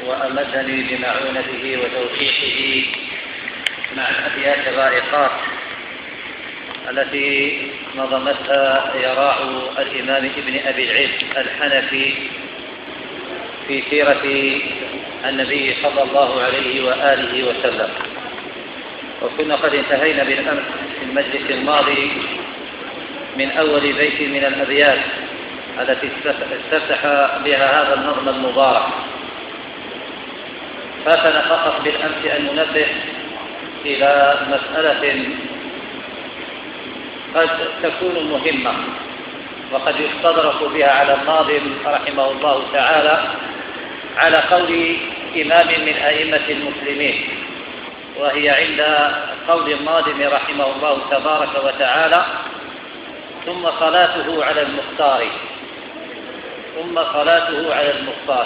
وأمدني بمعونته وتوفيقه مع الأبيات الرائقات التي نظمتها يراع الإمام ابن أبي العز الحنفي في سيرة النبي صلى الله عليه وآله وسلم. وكنا قد انتهينا بالأمس في المجلس الماضي من أول بيت من الأبيات التي استفتح بها هذا النظم المبارك. فاتنا فقط بالأمس أن ننبه إلى مسألة قد تكون مهمة وقد يستدرك بها على الناظم رحمه الله تعالى على قول إمام من أئمة المسلمين، وهي عند قول الناظم رحمه الله تبارك وتعالى: ثم صلاته على المختار، ثم صلاته على المختار.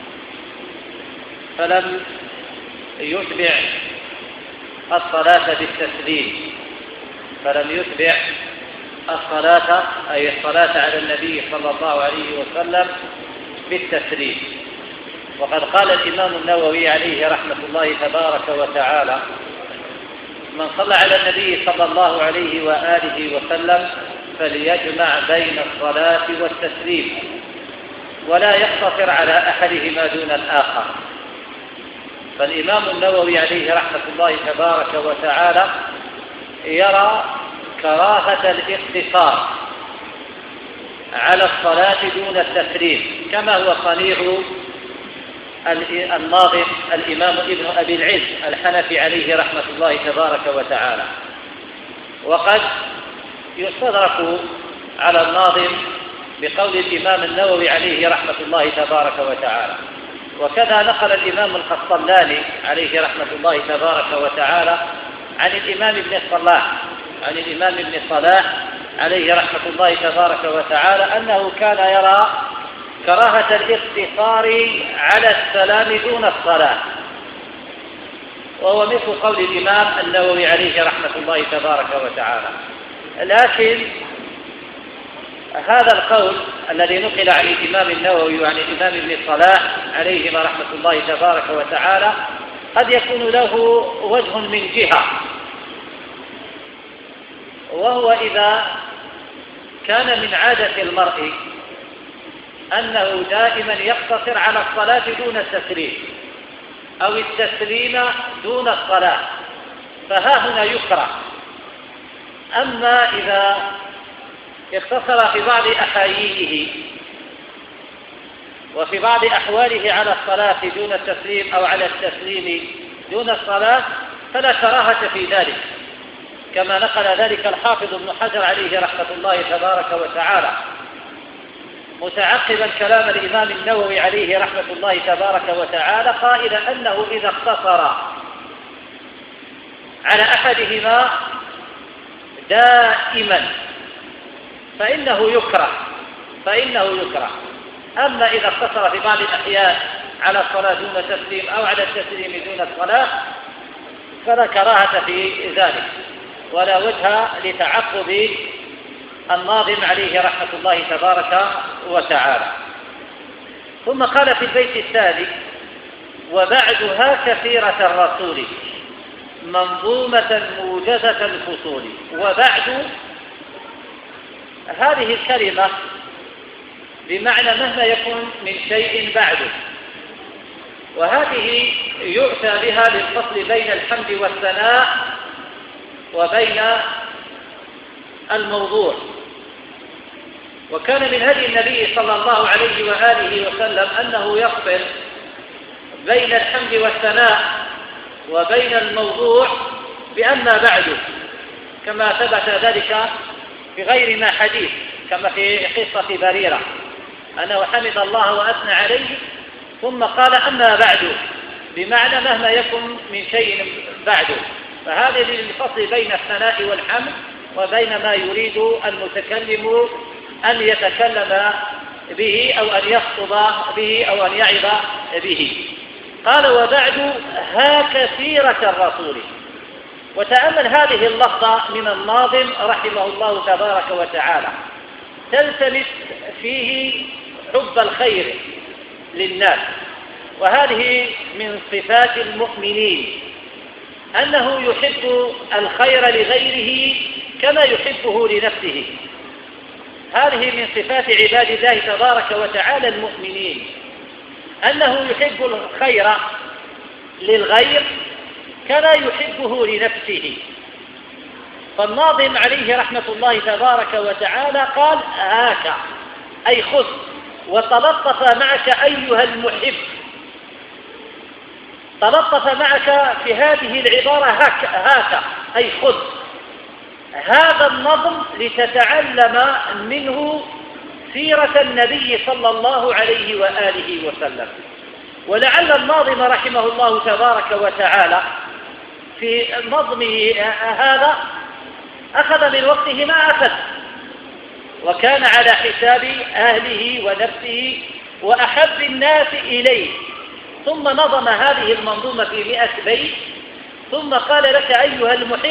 فلم يتبع الصلاة بالتسليم، فلم يتبع الصلاة أي الصلاة على النبي صلى الله عليه وسلم بالتسليم. وقد قال الإمام النووي عليه رحمة الله تبارك وتعالى: من صلى على النبي صلى الله عليه وآله وسلم فليجمع بين الصلاة والتسليم ولا يقتصر على أحدهما دون الآخر. فالإمام النووي عليه رحمة الله تبارك وتعالى يرى كراهة الاقتصار على الصلاة دون التسليم، كما هو صنيع الناظم الإمام ابن أبي العز الحنفي عليه رحمة الله تبارك وتعالى. وقد يستدرك على الناظم بقول الإمام النووي عليه رحمة الله تبارك وتعالى. وكذا نقل الإمام القسطلاني عليه رحمة الله تبارك وتعالى عن الإمام ابن صلاح عليه رحمة الله تبارك وتعالى أنه كان يرى كراهة الاقتصار على السلام دون الصلاة، وهو مثل قول الإمام النووي عليه رحمة الله تبارك وتعالى. لكن هذا القول الذي نقل عن الإمام النووي وعن الإمام ابن صلاح عليهما رحمة الله تبارك وتعالى قد يكون له وجه من جهة، وهو إذا كان من عادة المرء أنه دائما يقتصر على الصلاة دون التسليم أو التسليم دون الصلاة، فها هنا يكره. أما إذا اقتصر في بعض أحاييه وفي بعض أحواله على الصلاة دون التسليم أو على التسليم دون الصلاة فلا كراهة في ذلك، كما نقل ذلك الحافظ ابن حجر عليه رحمة الله تبارك وتعالى متعقبا كلام الإمام النووي عليه رحمة الله تبارك وتعالى قائلا أنه إذا اقتصر على أحدهما دائما فإنه يكره. أما إذا اقتصر في بعض الأحيان على الصلاة دون تسليم أو على التسليم دون الصلاة فلا كراهة في ذلك، ولا وجه لتعقب الناظم عليه رحمة الله تبارك وتعالى. ثم قال في البيت الثاني: وبعدها كثيرة الرسول منظومة موجزة الفصول. وبعد هذه الكلمة بمعنى مهما يكون من شيء بعده، وهذه يؤتى بها للفصل بين الحمد والثناء وبين الموضوع. وكان من هدي النبي صلى الله عليه وآله وسلم أنه يفصل بين الحمد والثناء وبين الموضوع بأما بعده، كما ثبت ذلك في غير ما حديث، كما في قصة بريرة أنه حمد الله وأثنى عليه ثم قال أما بعد، بمعنى مهما يكن من شيء بعده. فهذا للفصل بين الثناء والحمد وبين ما يريد المتكلم أن يتكلم به أو أن يخطب به أو أن يعظ به. قال: وبعد ها كثيرة الرسول. وتأمل هذه اللفظة من الناظم رحمه الله تبارك وتعالى، تلتمس فيه حب الخير للناس وهذه من صفات المؤمنين، أنه يحب الخير لغيره كما يحبه لنفسه. هذه من صفات عباد الله تبارك وتعالى المؤمنين، أنه يحب الخير للغير كما يحبه لنفسه. فالناظم عليه رحمة الله تبارك وتعالى قال هاك أي خذ، وتلطف معك أيها المحب. تلطف معك في هذه العبارة هاك أي خذ هذا النظم لتتعلم منه سيرة النبي صلى الله عليه وآله وسلم. ولعل الناظم رحمه الله تبارك وتعالى في نظمه هذا أخذ من وقته ما أخذ، وكان على حساب أهله ونفسه وأحب الناس إليه، ثم نظم هذه المنظومة في 100 بيت، ثم قال لك أيها المحب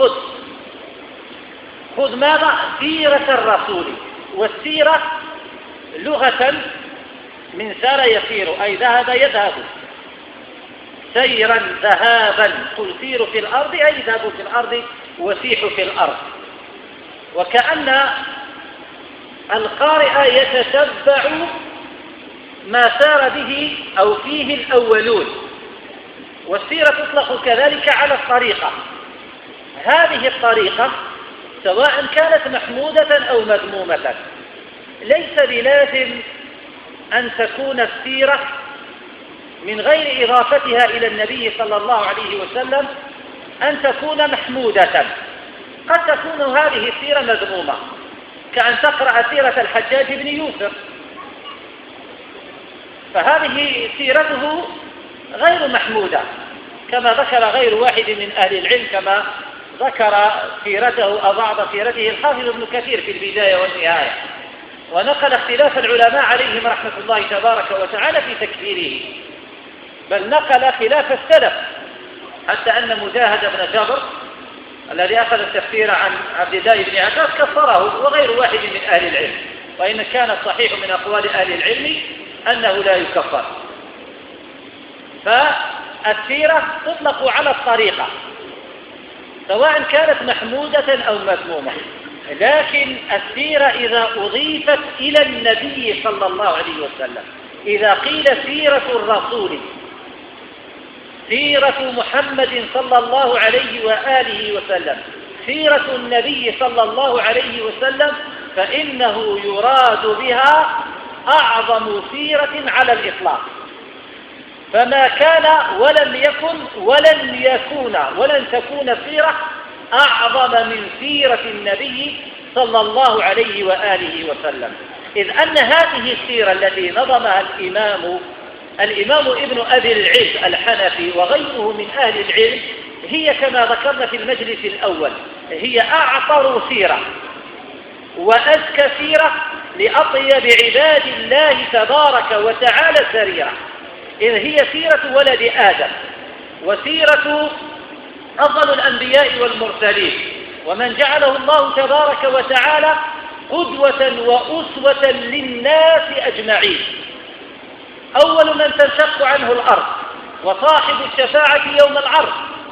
خذ ماذا؟ سيرة الرسول. والسيرة لغة من سار يسير، أي ذهب يذهب، سيرا ذهابا، قل سيروا في الأرض أي ذهبوا في الأرض وسيحوا في الأرض. وكأن القارئ يتتبع ما سار به أو فيه الأولون. والسيرة تطلق كذلك على الطريقة. هذه الطريقة سواء كانت محمودة أو مذمومة، ليس بلازم أن تكون السيرة من غير إضافتها إلى النبي صلى الله عليه وسلم أن تكون محمودة. قد تكون هذه السيرة مذمومة، كأن تقرأ سيرة الحجاج بن يوسف، فهذه سيرته غير محمودة، كما ذكر غير واحد من أهل العلم، كما ذكر سيرته أو بعض سيرته الحافظ ابن كثير في البداية والنهاية، ونقل اختلاف العلماء عليهم رحمة الله تبارك وتعالى في تكفيره، بل نقل خلاف السلف، حتى أن مجاهد بن جبر الذي أخذ التفسير عن عبد الله بن عباس كفره، وغير واحد من أهل العلم، وإن كان الصحيح من أقوال أهل العلم أنه لا يكفر. فالسيرة تطلق على الطريقة سواء كانت محمودة أو مذمومة، لكن السيرة إذا أضيفت إلى النبي صلى الله عليه وسلم، إذا قيل سيرة الرسول، سيرة محمد صلى الله عليه وآله وسلم، سيرة النبي صلى الله عليه وسلم، فإنه يراد بها أعظم سيرة على الإطلاق. فما كان ولن تكون سيرة أعظم من سيرة النبي صلى الله عليه وآله وسلم، إذ أن هذه السيرة التي نظمها الإمام ابن أبي العز الحنفي وغيره من أهل العلم، هي كما ذكرنا في المجلس الأول، هي أعطر سيرة وأزكى سيرة لأطيب عباد الله تبارك وتعالى سريرة، إذ هي سيرة ولد آدم، وسيرة أفضل الأنبياء والمرسلين، ومن جعله الله تبارك وتعالى قدوة وأسوة للناس أجمعين، أول من تنشق عنه الأرض، وصاحب الشفاعة يوم العرض،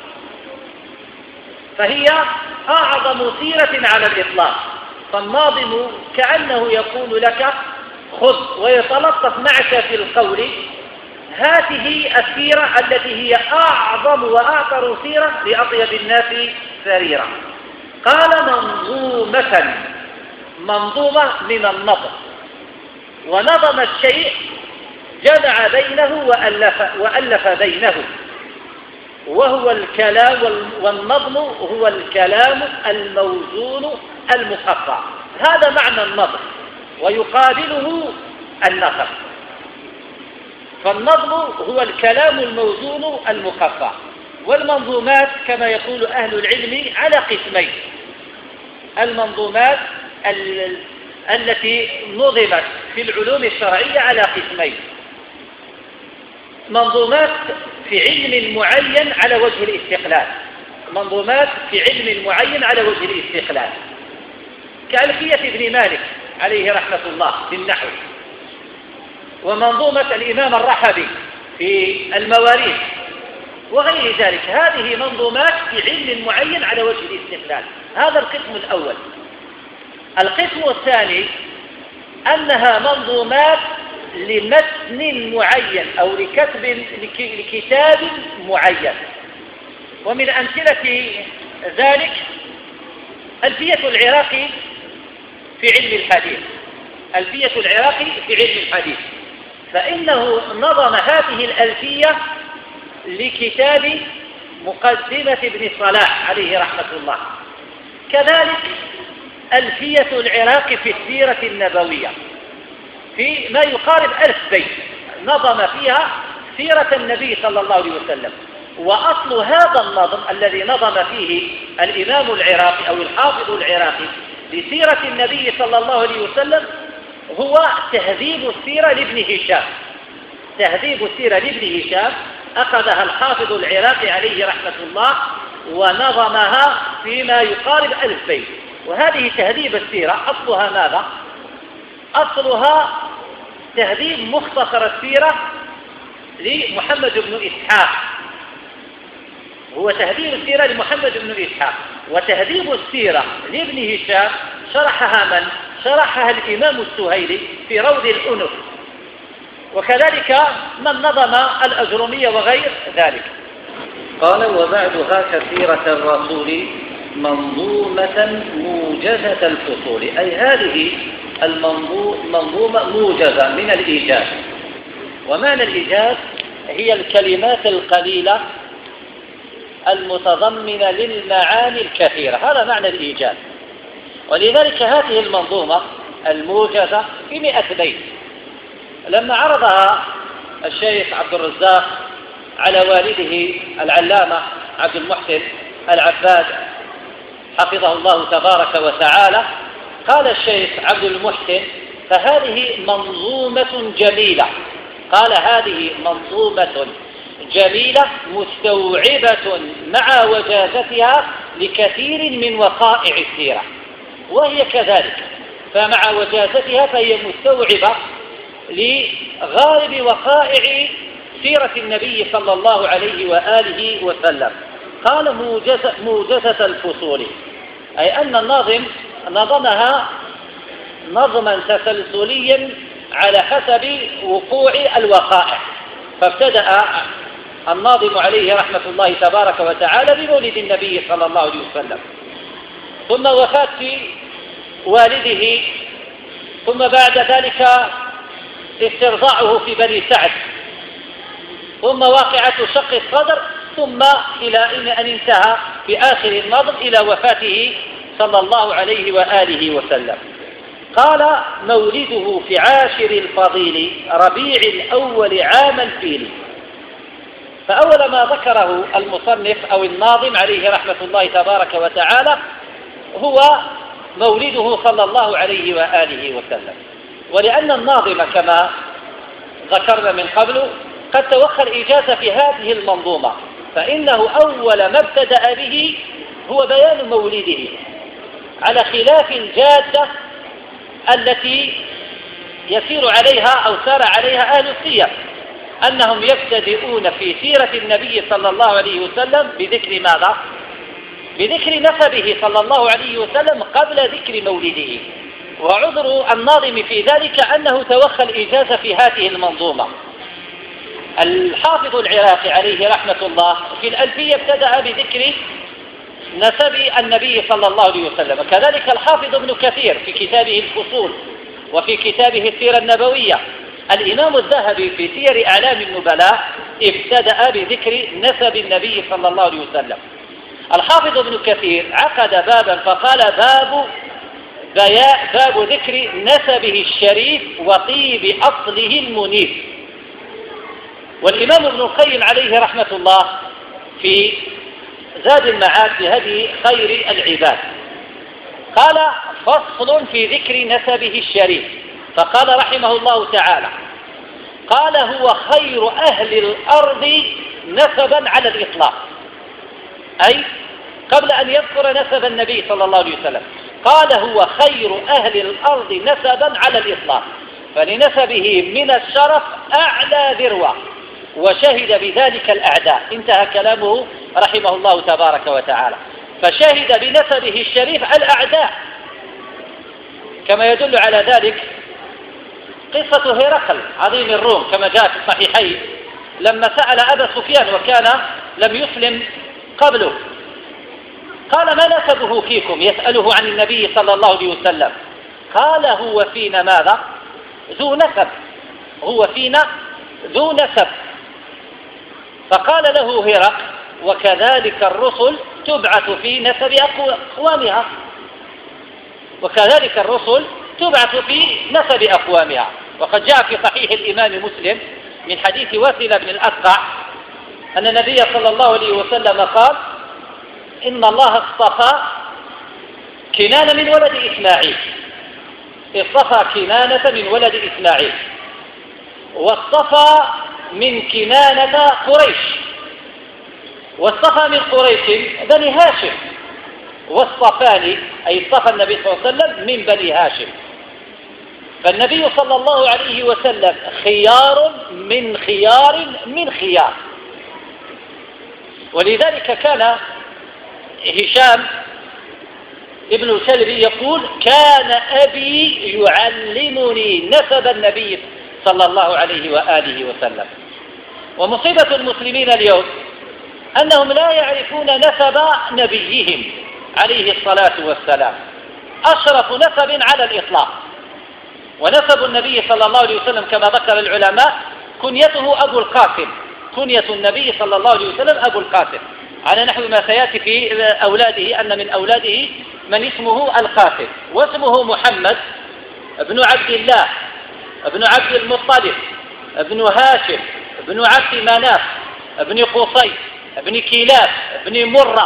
فهي أعظم سيرة على الإطلاق. فالناظم كأنه يقول لك خذ، ويتلطف معك في القول هذه السيرة التي هي أعظم وأعطر سيرة لأطيب الناس سريرة. قال منظومة من النظم، ونظم الشيء جمع بينه وألف بينه، وهو الكلام، والنظم هو الكلام الموزون المقطع، هذا معنى النظم، ويقابله النثر. فالنظم هو الكلام الموزون المقطع. والمنظومات كما يقول أهل العلم على قسمين: المنظومات التي نظمت في العلوم الشرعية على قسمين: منظومات في علم معين على وجه الاستقلال، منظومات في علم معين على وجه الاستقلال، كألفية ابن مالك عليه رحمة الله في النحو، ومنظومة الإمام الرحبي في المواريث وغير ذلك. هذه منظومات في علم معين على وجه الاستقلال. هذا القسم الأول. القسم الثاني أنها منظومات لمتن معين أو لكتاب معين. ومن أمثلة ذلك ألفية العراقي في علم الحديث. ألفية العراقي في علم الحديث، فإنه نظم هذه الألفية لكتاب مقدمة ابن صلاح عليه رحمة الله. كذلك ألفية العراقي في السيرة النبوية في ما يقارب 1000 بيت، نظم فيها سيرة النبي صلى الله عليه وسلم. وأصل هذا النظم الذي نظم فيه الإمام العراقي أو الحافظ العراقي لسيرة النبي صلى الله عليه وسلم هو تهذيب السيرة لابن هشام. تهذيب السيرة لابن هشام أخذها الحافظ العراقي عليه رحمة الله ونظمها فيما يقارب 1000 بيت. وهذه تهذيب السيرة أصلها ماذا؟ أصلها تهذيب مختصر السيرة لمحمد بن إسحاق، هو تهذيب السيرة لمحمد بن إسحاق. وتهذيب السيرة لابن هشام شرحها من؟ شرحها الإمام السهيلي في روض الأنف، وكذلك من نظم الأجرمية وغير ذلك. قال: وبعدها كثيرة الرسول منظومة موجزة الفصول، أي هذه المنظومة موجزة من الإيجاز. ومعنى الإيجاز هي الكلمات القليلة المتضمنة للمعاني الكثيرة، هذا معنى الإيجاز. ولذلك هذه المنظومة الموجزة في 100 بيت لما عرضها الشيخ عبد الرزاق على والده العلامة عبد المحسن العباد حفظه الله تبارك وتعالى، قال الشيخ عبد المحسن: فهذه منظومة جميلة. قال: هذه منظومة جميلة مستوعبة مع وجازتها لكثير من وقائع السيرة. وهي كذلك، فمع وجازتها فهي مستوعبة لغالب وقائع سيرة النبي صلى الله عليه وآله وسلم. قال: موجزة الفصول، أي أن الناظم نظمها نظما تسلسليا على حسب وقوع الوقائع. فابتدأ الناظم عليه رحمة الله تبارك وتعالى بمولد النبي صلى الله عليه وسلم، ثم وفاة والده، ثم بعد ذلك استرضاعه في بني سعد، ثم واقعة شق الصدر، ثم إلى أن انتهى في آخر النظم إلى وفاته صلى الله عليه وآله وسلم. قال: مولده في عاشر الفضيل ربيع الأول عام الفيل. فأول ما ذكره المصنف أو الناظم عليه رحمة الله تبارك وتعالى هو مولده صلى الله عليه وآله وسلم. ولأن الناظم كما ذكرنا من قبل قد توخى الإيجاز في هذه المنظومة، فإنه أول ما ابتدأ به هو بيان مولده على خلاف الجادة التي يسير عليها أو سار عليها أهل السير، أنهم يبتدئون في سيرة النبي صلى الله عليه وسلم بذكر ماذا؟ بذكر نسبه صلى الله عليه وسلم قبل ذكر مولده. وعذر الناظم في ذلك أنه توخى الإيجاز في هذه المنظومة. الحافظ العراقي عليه رحمة الله في الألفية ابتدأ بذكر نسب النبي صلى الله عليه وسلم، كذلك الحافظ ابن كثير في كتابه الفصول وفي كتابه السيرة النبوية. الإمام الذهبي في سير أعلام النبلاء ابتدأ بذكر نسب النبي صلى الله عليه وسلم. الحافظ ابن كثير عقد بابا فقال: باب ذكر نسبه الشريف وطيب أصله المنيف. والإمام ابن القيم عليه رحمة الله في زاد المعاد في هدي خير العباد قال: فصل في ذكر نسبه الشريف، فقال رحمه الله تعالى: قال: هو خير أهل الأرض نسبا على الإطلاق، أي قبل أن يذكر نسب النبي صلى الله عليه وسلم قال: هو خير أهل الأرض نسبا على الإطلاق، فلنسبه من الشرف أعلى ذروة، وشهد بذلك الأعداء. انتهى كلامه رحمه الله تبارك وتعالى. فشهد بنسبه الشريف الأعداء، كما يدل على ذلك قصة هرقل عظيم الروم كما جاء في الصحيحين لما سأل أبا سفيان وكان لم يسلم قبله، قال: ما نسبه فيكم؟ يسأله عن النبي صلى الله عليه وسلم. قال: هو فينا ماذا؟ ذو نسب، هو فينا ذو نسب. فقال له هرقل: وكذلك الرسل تبعث في نسب أقوامها، وكذلك الرسل تبعث في نسب أقوامها. وقد جاء في صحيح الإمام مسلم من حديث واسل بن الأسقع أن النبي صلى الله عليه وسلم قال: إن الله اصطفى كنانة من ولد إسماعيل، اصطفى كنانة من ولد إسماعيل، واصطفى من كنانة قريش، واصطفى من قريش بني هاشم، واصطفاني أي اصطفى النبي صلى الله عليه وسلم من بني هاشم. فالنبي صلى الله عليه وسلم خيار من خيار من خيار. ولذلك كان هشام ابن الكلبي يقول: كان أبي يعلمني نسب النبي صلى الله عليه وآله وسلم. ومصيبة المسلمين اليوم أنهم لا يعرفون نسب نبيهم عليه الصلاة والسلام، أشرف نسب على الإطلاق. ونسب النبي صلى الله عليه وسلم كما ذكر العلماء كنيته أبو القاسم، كنية النبي صلى الله عليه وسلم أبو القاسم، على نحو ما سيأتي في أولاده أن من أولاده من اسمه القاسم، واسمه محمد ابن عبد الله ابن عبد المطلب ابن هاشم ابن عبد مناف ابن قصي ابن كلاب ابن مرة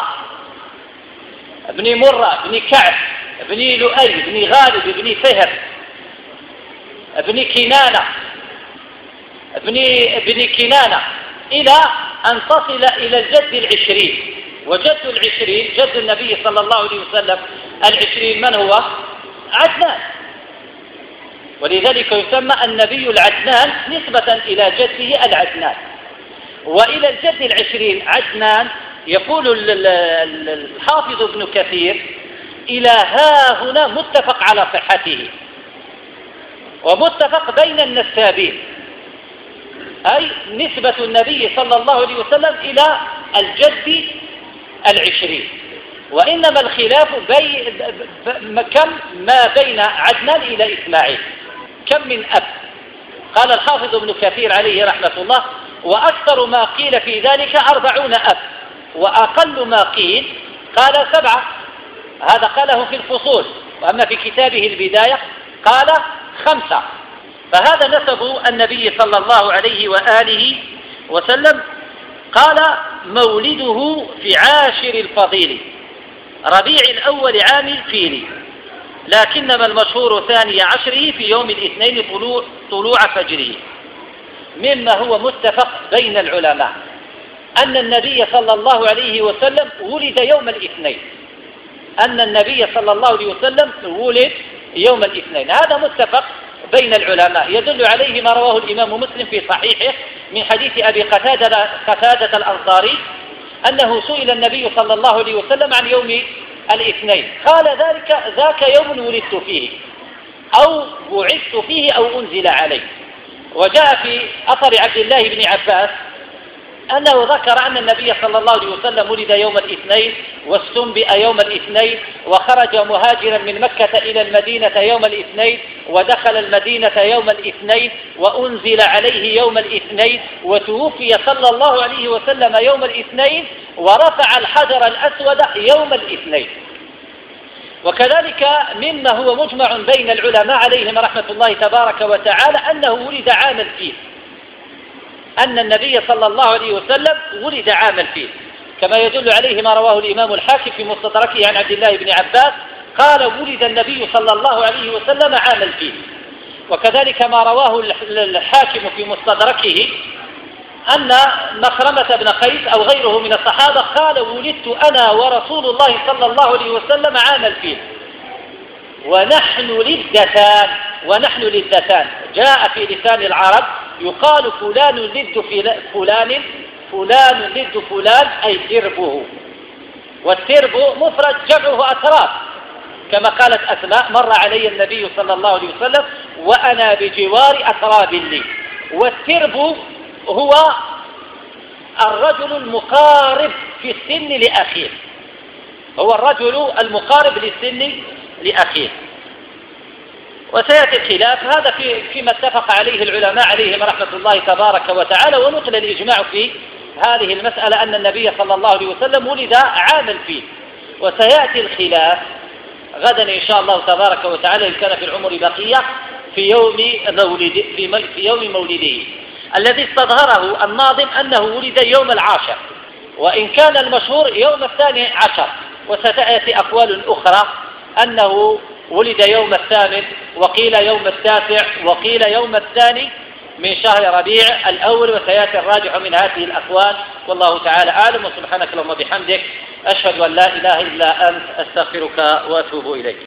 ابن كعب ابن لؤي ابن غالب ابن فهر ابن كنانة ابن كنانة إلى أن تصل إلى الجد العشرين. وجد العشرين جد النبي صلى الله عليه وسلم العشرين من هو؟ عدنان. ولذلك يسمى النبي العدنان نسبة إلى جده العدنان. وإلى الجد العشرين عدنان يقول الحافظ ابن كثير: إلى ها هنا متفق على صحته، ومتفق بين النسابين، أي نسبة النبي صلى الله عليه وسلم إلى الجد العشرين. وإنما الخلاف كم ما بين عدنان إلى إسماعيل، كم من أب. قال الحافظ ابن كثير عليه رحمة الله: وأكثر ما قيل في ذلك 40 أب، وأقل ما قيل قال 7. هذا قاله في الفصول، وأما في كتابه البداية قال 5. فهذا نسب النبي صلى الله عليه وآله وسلم. قال: مولده في عاشر الفضيل ربيع الأول عام الفيل، لكنما المشهور 12 في يوم الاثنين طلوع فجره. مما هو متفق بين العلماء أن النبي صلى الله عليه وسلم ولد يوم الاثنين، أن النبي صلى الله عليه وسلم ولد يوم الاثنين. هذا متفق بين العلماء، يدل عليه ما رواه الإمام مسلم في صحيحه من حديث أبي قتادة الأنصاري أنه سئل النبي صلى الله عليه وسلم عن يوم الاثنين، قال: ذاك يوم ولدت فيه، أو بعثت فيه، أو أنزل عليه. وجاء في أثر عبد الله بن عباس أنه ذكر أن النبي صلى الله عليه وسلم ولد يوم الاثنين، واستنبئ يوم الاثنين، وخرج مهاجرا من مكة إلى المدينة يوم الاثنين، ودخل المدينة يوم الاثنين، وأنزل عليه يوم الاثنين، وتوفي صلى الله عليه وسلم يوم الاثنين، ورفع الحجر الأسود يوم الاثنين. وكذلك مما هو مجمع بين العلماء عليهم رحمة الله تبارك وتعالى أنه ولد عام الفيل، أن النبي صلى الله عليه وسلم ولد عام الفيل، كما يدل عليه ما رواه الإمام الحاكم في مستدركه عن عبد الله بن عباس قال: ولد النبي صلى الله عليه وسلم عام الفيل. وكذلك ما رواه الحاكم في مستدركه أن مخرمة بن قيس أو غيره من الصحابة قال: ولدت أنا ورسول الله صلى الله عليه وسلم عام الفيل، ونحن للدتان. جاء في لسان العرب يقال فلان ضد فلان، فلان ضد فلان أي تربه، والترب مفرد جمعه أتراب، كما قالت أسماء مر علي النبي صلى الله عليه وسلم وأنا بجوار أتراب لي. والترب هو الرجل المقارب في السن لأخيه، هو الرجل المقارب للسن لأخيه. وسيأتي الخلاف هذا فيما اتفق عليه العلماء عليهم رحمة الله تبارك وتعالى، ونقل الإجماع في هذه المسألة أن النبي صلى الله عليه وسلم ولد عام الفيل. وسيأتي الخلاف غدا إن شاء الله تبارك وتعالى إن كان في العمر بقية في يوم مولده الذي استظهره الناظم أنه ولد يوم 10، وإن كان المشهور يوم 12، وستأتي أقوال أخرى أنه ولد يوم 8، وقيل يوم 9، وقيل يوم 2 من شهر ربيع الأول، وسيأتي الراجح من هذه الأقوال، والله تعالى أعلم. وسبحانك اللهم وبحمدك أشهد أن لا إله إلا أنت أستغفرك وأتوب إليك.